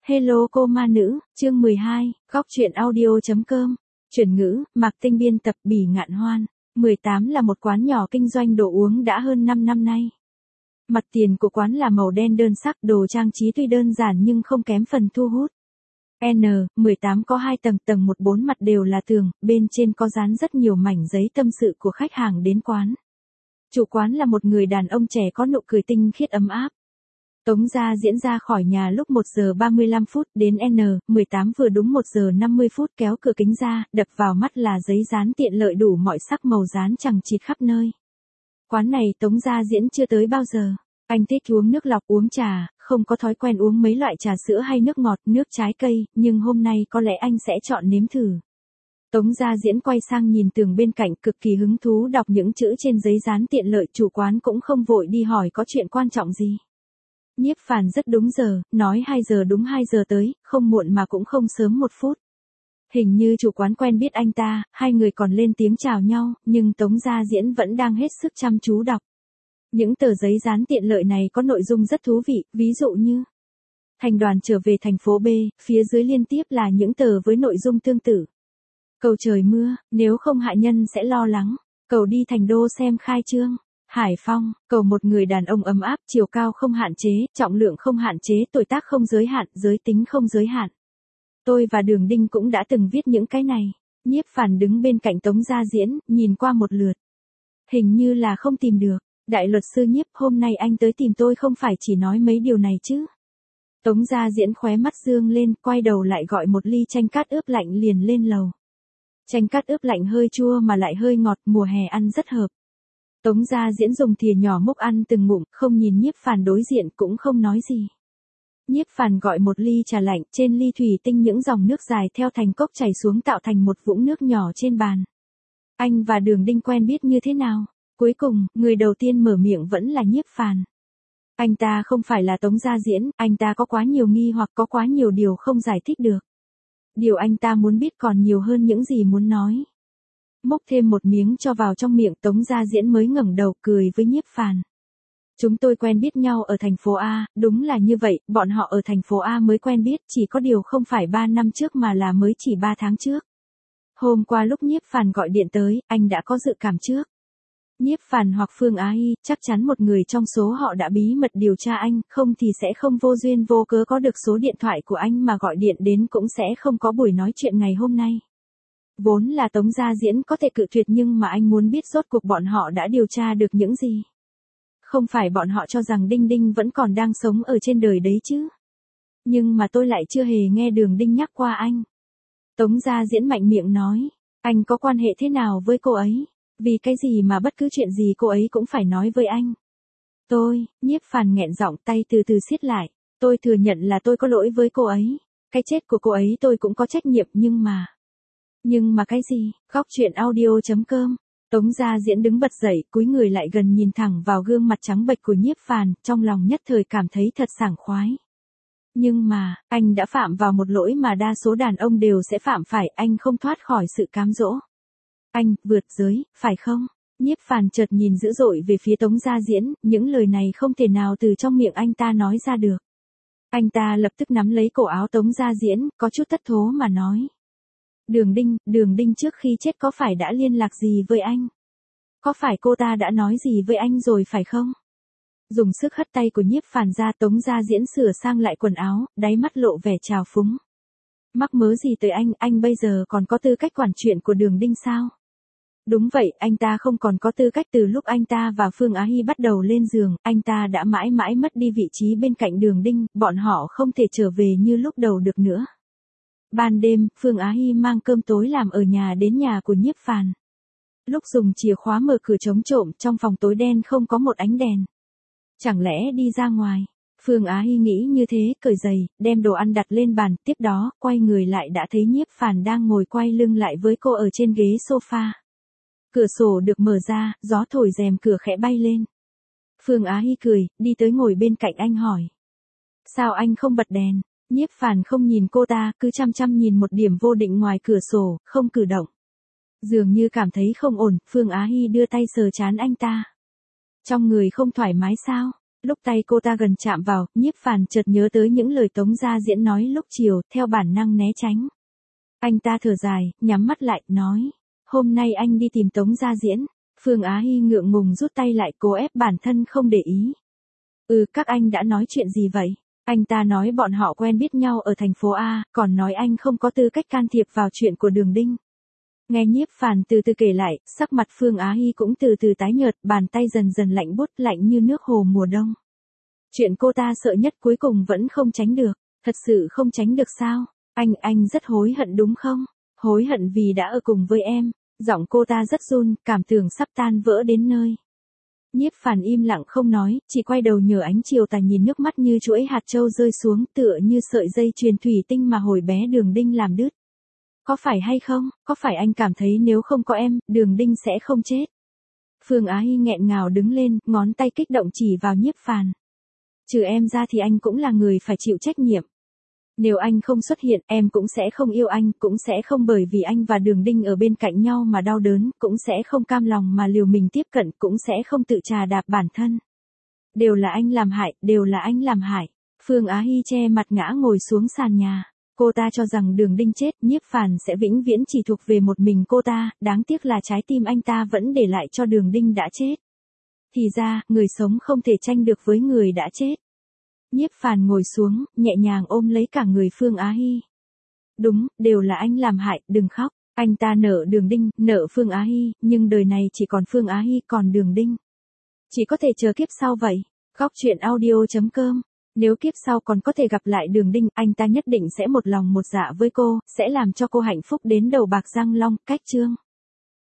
Hello cô ma nữ, chương 12, góc truyện audio.com, chuyển ngữ, Mạc Tinh biên tập Bỉ Ngạn Hoan. 18 là một quán nhỏ kinh doanh đồ uống đã hơn 5 năm nay. Mặt tiền của quán là màu đen đơn sắc, đồ trang trí tuy đơn giản nhưng không kém phần thu hút. N18 có 2 tầng, tầng 1 4 mặt đều là tường, bên trên có dán rất nhiều mảnh giấy tâm sự của khách hàng đến quán. Chủ quán là một người đàn ông trẻ có nụ cười tinh khiết ấm áp. Tống Gia Diễn ra khỏi nhà lúc 1 giờ 35 phút, đến N18 vừa đúng 1 giờ 50 phút, kéo cửa kính ra, đập vào mắt là giấy dán tiện lợi đủ mọi sắc màu dán chằng chịt khắp nơi. Quán này Tống Gia Diễn chưa tới bao giờ. Anh thích uống nước lọc, uống trà, không có thói quen uống mấy loại trà sữa hay nước ngọt, nước trái cây, nhưng hôm nay có lẽ anh sẽ chọn nếm thử. Tống Gia Diễn quay sang nhìn tường bên cạnh, cực kỳ hứng thú đọc những chữ trên giấy dán tiện lợi. Chủ quán cũng không vội đi hỏi có chuyện quan trọng gì. Nhiếp Phàn rất đúng giờ, nói 2 giờ đúng 2 giờ tới, không muộn mà cũng không sớm 1 phút. Hình như chủ quán quen biết anh ta, hai người còn lên tiếng chào nhau, nhưng Tống Gia Diễn vẫn đang hết sức chăm chú đọc. Những tờ giấy dán tiện lợi này có nội dung rất thú vị, ví dụ như thành đoàn trở về thành phố B, phía dưới liên tiếp là những tờ với nội dung tương tự. Cầu trời mưa, nếu không hạ nhân sẽ lo lắng. Cầu đi thành đô xem khai trương. Hải Phong, cầu một người đàn ông ấm áp, chiều cao không hạn chế, trọng lượng không hạn chế, tuổi tác không giới hạn, giới tính không giới hạn. Tôi và Đường Đinh cũng đã từng viết những cái này. Nhiếp Phàn đứng bên cạnh Tống Gia Diễn, nhìn qua một lượt. Hình như là không tìm được. Đại luật sư Nhiếp, hôm nay anh tới tìm tôi không phải chỉ nói mấy điều này chứ. Tống Gia Diễn khóe mắt dương lên, quay đầu lại gọi một ly chanh cát ướp lạnh liền lên lầu. Chanh cát ướp lạnh hơi chua mà lại hơi ngọt, mùa hè ăn rất hợp. Tống Gia Diễn dùng thìa nhỏ múc ăn từng ngụm, không nhìn Nhiếp Phàn đối diện cũng không nói gì. Nhiếp Phàn gọi một ly trà lạnh, trên ly thủy tinh những dòng nước dài theo thành cốc chảy xuống tạo thành một vũng nước nhỏ trên bàn. Anh và Đường Đinh quen biết như thế nào? Cuối cùng, người đầu tiên mở miệng vẫn là Nhiếp Phàn. Anh ta không phải là Tống Gia Diễn, anh ta có quá nhiều nghi hoặc, có quá nhiều điều không giải thích được. Điều anh ta muốn biết còn nhiều hơn những gì muốn nói. Múc thêm một miếng cho vào trong miệng, Tống Gia Diễn mới ngẩng đầu cười với Nhiếp Phàn. Chúng tôi quen biết nhau ở thành phố A, đúng là như vậy, bọn họ ở thành phố A mới quen biết, chỉ có điều không phải 3 năm trước mà là mới chỉ 3 tháng trước. Hôm qua lúc Nhiếp Phàn gọi điện tới, anh đã có dự cảm trước. Nhiếp Phàn hoặc Phương Á Y, chắc chắn một người trong số họ đã bí mật điều tra anh, không thì sẽ không vô duyên vô cớ có được số điện thoại của anh mà gọi điện đến, cũng sẽ không có buổi nói chuyện ngày hôm nay. Vốn là Tống Gia Diễn có thể cự tuyệt, nhưng mà anh muốn biết rốt cuộc bọn họ đã điều tra được những gì. Không phải bọn họ cho rằng Đinh Đinh vẫn còn đang sống ở trên đời đấy chứ. Nhưng mà tôi lại chưa hề nghe Đường Đinh nhắc qua anh. Tống Gia Diễn mạnh miệng nói, anh có quan hệ thế nào với cô ấy? Vì cái gì mà bất cứ chuyện gì cô ấy cũng phải nói với anh? Nhiếp Phàn nghẹn giọng, tay từ từ siết lại. Tôi thừa nhận là tôi có lỗi với cô ấy. Cái chết của cô ấy tôi cũng có trách nhiệm, nhưng mà cái gì? Góc truyện audio.com. Tống Gia Diễn đứng bật dậy, cúi người lại gần nhìn thẳng vào gương mặt trắng bệch của Nhiếp Phàn, trong lòng nhất thời cảm thấy thật sảng khoái. Nhưng mà, anh đã phạm vào một lỗi mà đa số đàn ông đều sẽ phạm phải, anh không thoát khỏi sự cám dỗ. Anh, vượt giới, phải không? Nhiếp Phàn chợt nhìn dữ dội về phía Tống Gia Diễn, những lời này không thể nào từ trong miệng anh ta nói ra được. Anh ta lập tức nắm lấy cổ áo Tống Gia Diễn, có chút thất thố mà nói. Đường Đinh trước khi chết có phải đã liên lạc gì với anh? Có phải cô ta đã nói gì với anh rồi phải không? Dùng sức hất tay của Nhiếp Phàn ra, Tống Gia Diễn sửa sang lại quần áo, đáy mắt lộ vẻ trào phúng. Mắc mớ gì tới anh bây giờ còn có tư cách quản chuyện của Đường Đinh sao? Đúng vậy, anh ta không còn có tư cách. Từ lúc anh ta và Phương Á Hy bắt đầu lên giường, anh ta đã mãi mãi mất đi vị trí bên cạnh Đường Đinh, bọn họ không thể trở về như lúc đầu được nữa. Ban đêm, Phương Á Hy mang cơm tối làm ở nhà đến nhà của Nhiếp Phàn. Lúc dùng chìa khóa mở cửa chống trộm, trong phòng tối đen không có một ánh đèn. Chẳng lẽ đi ra ngoài? Phương Á Hy nghĩ như thế, cởi giày, đem đồ ăn đặt lên bàn, tiếp đó, quay người lại đã thấy Nhiếp Phàn đang ngồi quay lưng lại với cô ở trên ghế sofa. Cửa sổ được mở ra, gió thổi rèm cửa khẽ bay lên. Phương Á Hy cười, đi tới ngồi bên cạnh anh hỏi. Sao anh không bật đèn? Nhiếp Phàn không nhìn cô ta, cứ chăm chăm nhìn một điểm vô định ngoài cửa sổ, không cử động. Dường như cảm thấy không ổn, Phương Á Hy đưa tay sờ trán anh ta. Trong người không thoải mái sao? Lúc tay cô ta gần chạm vào, Nhiếp Phàn chợt nhớ tới những lời Tống Gia Diễn nói lúc chiều, theo bản năng né tránh. Anh ta thở dài, nhắm mắt lại, nói. Hôm nay anh đi tìm Tống Gia Diễn. Phương Á Hy ngượng ngùng rút tay lại, cố ép bản thân không để ý. Các anh đã nói chuyện gì vậy? Anh ta nói bọn họ quen biết nhau ở thành phố A, còn nói anh không có tư cách can thiệp vào chuyện của Đường Đinh. Nghe Nhiếp Phàn từ từ kể lại, sắc mặt Phương Á Hy cũng từ từ tái nhợt, bàn tay dần dần lạnh buốt, lạnh như nước hồ mùa đông. Chuyện cô ta sợ nhất cuối cùng vẫn không tránh được. Thật sự không tránh được sao? Anh rất hối hận đúng không? Hối hận vì đã ở cùng với em. Giọng cô ta rất run, cảm tưởng sắp tan vỡ đến nơi. Nhiếp Phàn im lặng không nói, chỉ quay đầu nhờ ánh chiều tà nhìn nước mắt như chuỗi hạt châu rơi xuống, tựa như sợi dây chuyền thủy tinh mà hồi bé Đường Đinh làm đứt. Có phải hay không? Có phải anh cảm thấy nếu không có em, Đường Đinh sẽ không chết? Phương Á Hy nghẹn ngào đứng lên, ngón tay kích động chỉ vào Nhiếp Phàn. Trừ em ra thì anh cũng là người phải chịu trách nhiệm. Nếu anh không xuất hiện, em cũng sẽ không yêu anh, cũng sẽ không bởi vì anh và Đường Đinh ở bên cạnh nhau mà đau đớn, cũng sẽ không cam lòng mà liều mình tiếp cận, cũng sẽ không tự trà đạp bản thân. Đều là anh làm hại, đều là anh làm hại. Phương Á Hy che mặt ngã ngồi xuống sàn nhà. Cô ta cho rằng Đường Đinh chết, Nhiếp Phàn sẽ vĩnh viễn chỉ thuộc về một mình cô ta, đáng tiếc là trái tim anh ta vẫn để lại cho Đường Đinh đã chết. Thì ra, người sống không thể tranh được với người đã chết. Nhiếp Phàn ngồi xuống, nhẹ nhàng ôm lấy cả người Phương Á Hy. Đúng, đều là anh làm hại, đừng khóc. Anh ta nợ Đường Đinh, nợ Phương Á Hy, nhưng đời này chỉ còn Phương Á Hy, còn Đường Đinh. Chỉ có thể chờ kiếp sau vậy. Góc truyện audio.com. Nếu kiếp sau còn có thể gặp lại Đường Đinh, anh ta nhất định sẽ một lòng một dạ với cô, sẽ làm cho cô hạnh phúc đến đầu bạc răng long. Cách chương.